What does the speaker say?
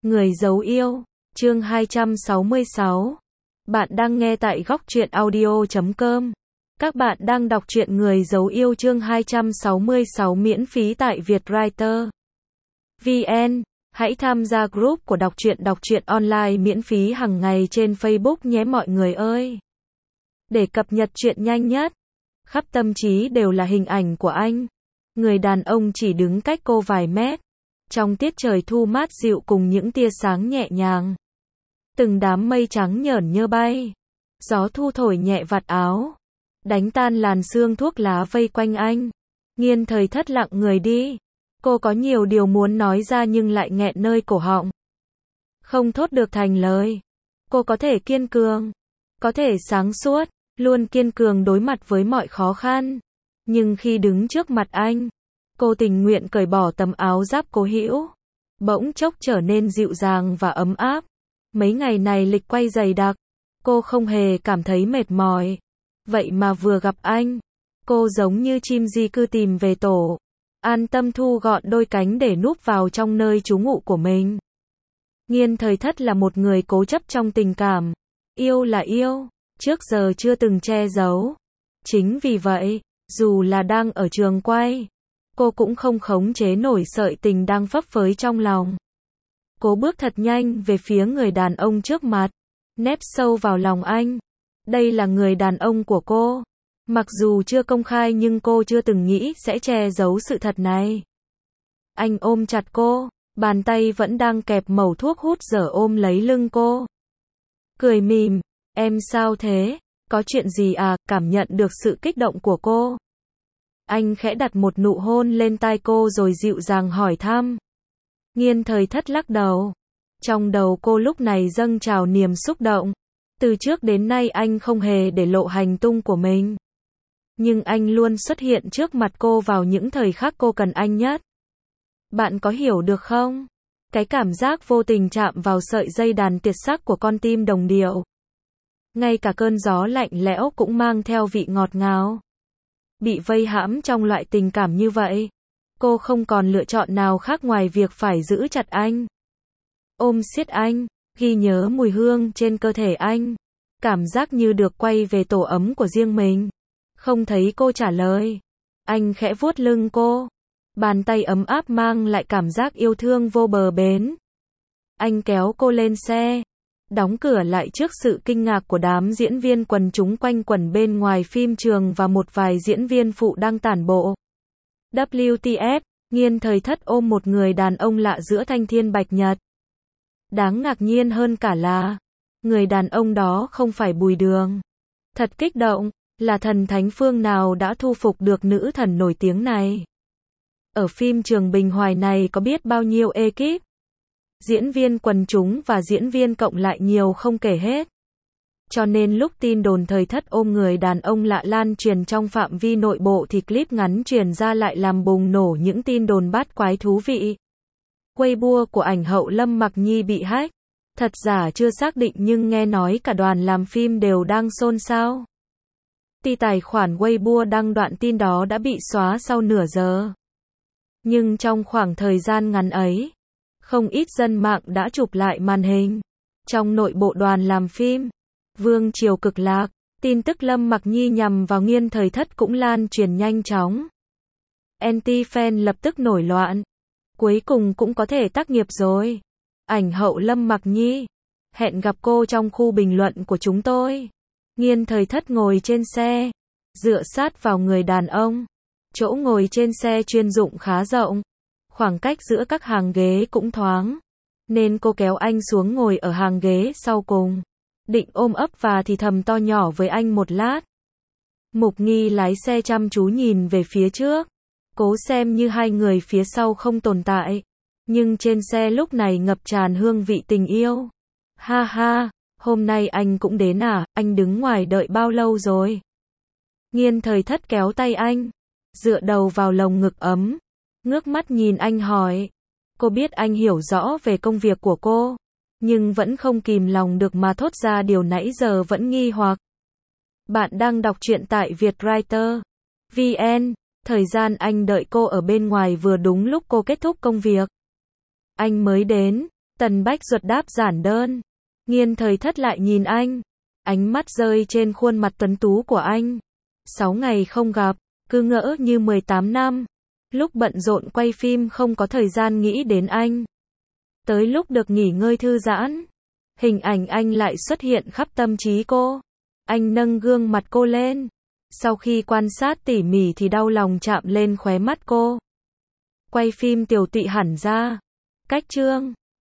Người giấu yêu, chương 266. Bạn đang nghe tại góc truyện audio.com. Các bạn đang đọc truyện Người giấu yêu chương 266 miễn phí tại Vietwriter VN. Hãy tham gia group của đọc truyện online miễn phí hàng ngày trên Facebook nhé mọi người ơi. Để cập nhật truyện nhanh nhất, khắp tâm trí đều là hình ảnh của anh. Người đàn ông chỉ đứng cách cô vài mét. Trong tiết trời thu mát dịu cùng những tia sáng nhẹ nhàng. Từng đám mây trắng nhởn nhơ bay. Gió thu thổi nhẹ vạt áo. Đánh tan làn sương thuốc lá vây quanh anh. Nghiên Thời Thất lặng người đi. Cô có nhiều điều muốn nói ra nhưng lại nghẹn nơi cổ họng. Không thốt được thành lời. Cô có thể kiên cường. Có thể sáng suốt. Luôn kiên cường đối mặt với mọi khó khăn. Nhưng khi đứng trước mặt anh, cô tình nguyện cởi bỏ tấm áo giáp cố hữu. Bỗng chốc trở nên dịu dàng và ấm áp. Mấy ngày này lịch quay dày đặc. Cô không hề cảm thấy mệt mỏi. Vậy mà vừa gặp anh, cô giống như chim di cư tìm về tổ. An tâm thu gọn đôi cánh để núp vào trong nơi trú ngụ của mình. Nghiên Thời Thất là một người cố chấp trong tình cảm. Yêu là yêu, trước giờ chưa từng che giấu. Chính vì vậy, dù là đang ở trường quay, cô cũng không khống chế nổi sợi tình đang phấp phới trong lòng. Cô bước thật nhanh về phía người đàn ông trước mặt, nép sâu vào lòng anh. Đây là người đàn ông của cô. Mặc dù chưa công khai nhưng cô chưa từng nghĩ sẽ che giấu sự thật này. Anh ôm chặt cô, bàn tay vẫn đang kẹp mẩu thuốc hút dở ôm lấy lưng cô. Cười mỉm, em sao thế? Có chuyện gì à? Cảm nhận được sự kích động của cô. Anh khẽ đặt một nụ hôn lên tai cô rồi dịu dàng hỏi thăm. Nghiên Thời Thất lắc đầu. Trong đầu cô lúc này dâng trào niềm xúc động. Từ trước đến nay anh không hề để lộ hành tung của mình. Nhưng anh luôn xuất hiện trước mặt cô vào những thời khắc cô cần anh nhất. Bạn có hiểu được không? Cái cảm giác vô tình chạm vào sợi dây đàn tiệt sắc của con tim đồng điệu. Ngay cả cơn gió lạnh lẽo cũng mang theo vị ngọt ngào. Bị vây hãm trong loại tình cảm như vậy, cô không còn lựa chọn nào khác ngoài việc phải giữ chặt anh. Ôm siết anh, ghi nhớ mùi hương trên cơ thể anh. Cảm giác như được quay về tổ ấm của riêng mình. Không thấy cô trả lời. Anh khẽ vuốt lưng cô. Bàn tay ấm áp mang lại cảm giác yêu thương vô bờ bến. Anh kéo cô lên xe. Đóng cửa lại trước sự kinh ngạc của đám diễn viên quần chúng quanh quẩn bên ngoài phim trường và một vài diễn viên phụ đang tản bộ. WTF, Nghiên Thời Thất ôm một người đàn ông lạ giữa thanh thiên bạch nhật. Đáng ngạc nhiên hơn cả là, người đàn ông đó không phải Bùi Đường. Thật kích động, là thần thánh phương nào đã thu phục được nữ thần nổi tiếng này. Ở phim trường Bình Hoài này có biết bao nhiêu ekip. Diễn viên quần chúng và diễn viên cộng lại nhiều không kể hết. Cho nên lúc tin đồn Thời Thất ôm người đàn ông lạ lan truyền trong phạm vi nội bộ thì clip ngắn truyền ra lại làm bùng nổ những tin đồn bát quái thú vị. Weibo của ảnh hậu Lâm Mặc Nhi bị hack. Thật giả chưa xác định nhưng nghe nói cả đoàn làm phim đều đang xôn xao. Tài khoản Weibo đăng đoạn tin đó đã bị xóa sau nửa giờ. Nhưng trong khoảng thời gian ngắn ấy, không ít dân mạng đã chụp lại màn hình. Trong nội bộ đoàn làm phim, Vương Triều cực lạc, tin tức Lâm Mặc Nhi nhằm vào Nghiên Thời Thất cũng lan truyền nhanh chóng. Anti-fan lập tức nổi loạn. Cuối cùng cũng có thể tác nghiệp rồi. Ảnh hậu Lâm Mặc Nhi. Hẹn gặp cô trong khu bình luận của chúng tôi. Nghiên Thời Thất ngồi trên xe, dựa sát vào người đàn ông. Chỗ ngồi trên xe chuyên dụng khá rộng. Khoảng cách giữa các hàng ghế cũng thoáng. Nên cô kéo anh xuống ngồi ở hàng ghế sau cùng. Định ôm ấp và thì thầm to nhỏ với anh một lát. Mục Nghi lái xe chăm chú nhìn về phía trước. Cố xem như hai người phía sau không tồn tại. Nhưng trên xe lúc này ngập tràn hương vị tình yêu. Ha ha, hôm nay anh cũng đến à, anh đứng ngoài đợi bao lâu rồi? Nghiên Thời Thất kéo tay anh, dựa đầu vào lồng ngực ấm, ngước mắt nhìn anh hỏi. Cô biết anh hiểu rõ về công việc của cô, nhưng vẫn không kìm lòng được mà thốt ra điều nãy giờ vẫn nghi hoặc. Bạn đang đọc truyện tại Vietwriter VN. Thời gian anh đợi cô ở bên ngoài vừa đúng lúc cô kết thúc công việc. Anh mới đến, Tần Bách Duật đáp giản đơn. Nghiên Thời Thất lại nhìn anh. Ánh mắt rơi trên khuôn mặt tuấn tú của anh. 6 ngày không gặp, cứ ngỡ như 18 năm. Lúc bận rộn quay phim không có thời gian nghĩ đến anh. Tới lúc được nghỉ ngơi thư giãn, hình ảnh anh lại xuất hiện khắp tâm trí cô. Anh nâng gương mặt cô lên. Sau khi quan sát tỉ mỉ thì đau lòng chạm lên khóe mắt cô. Quay phim tiều tụy hẳn ra. Cách chương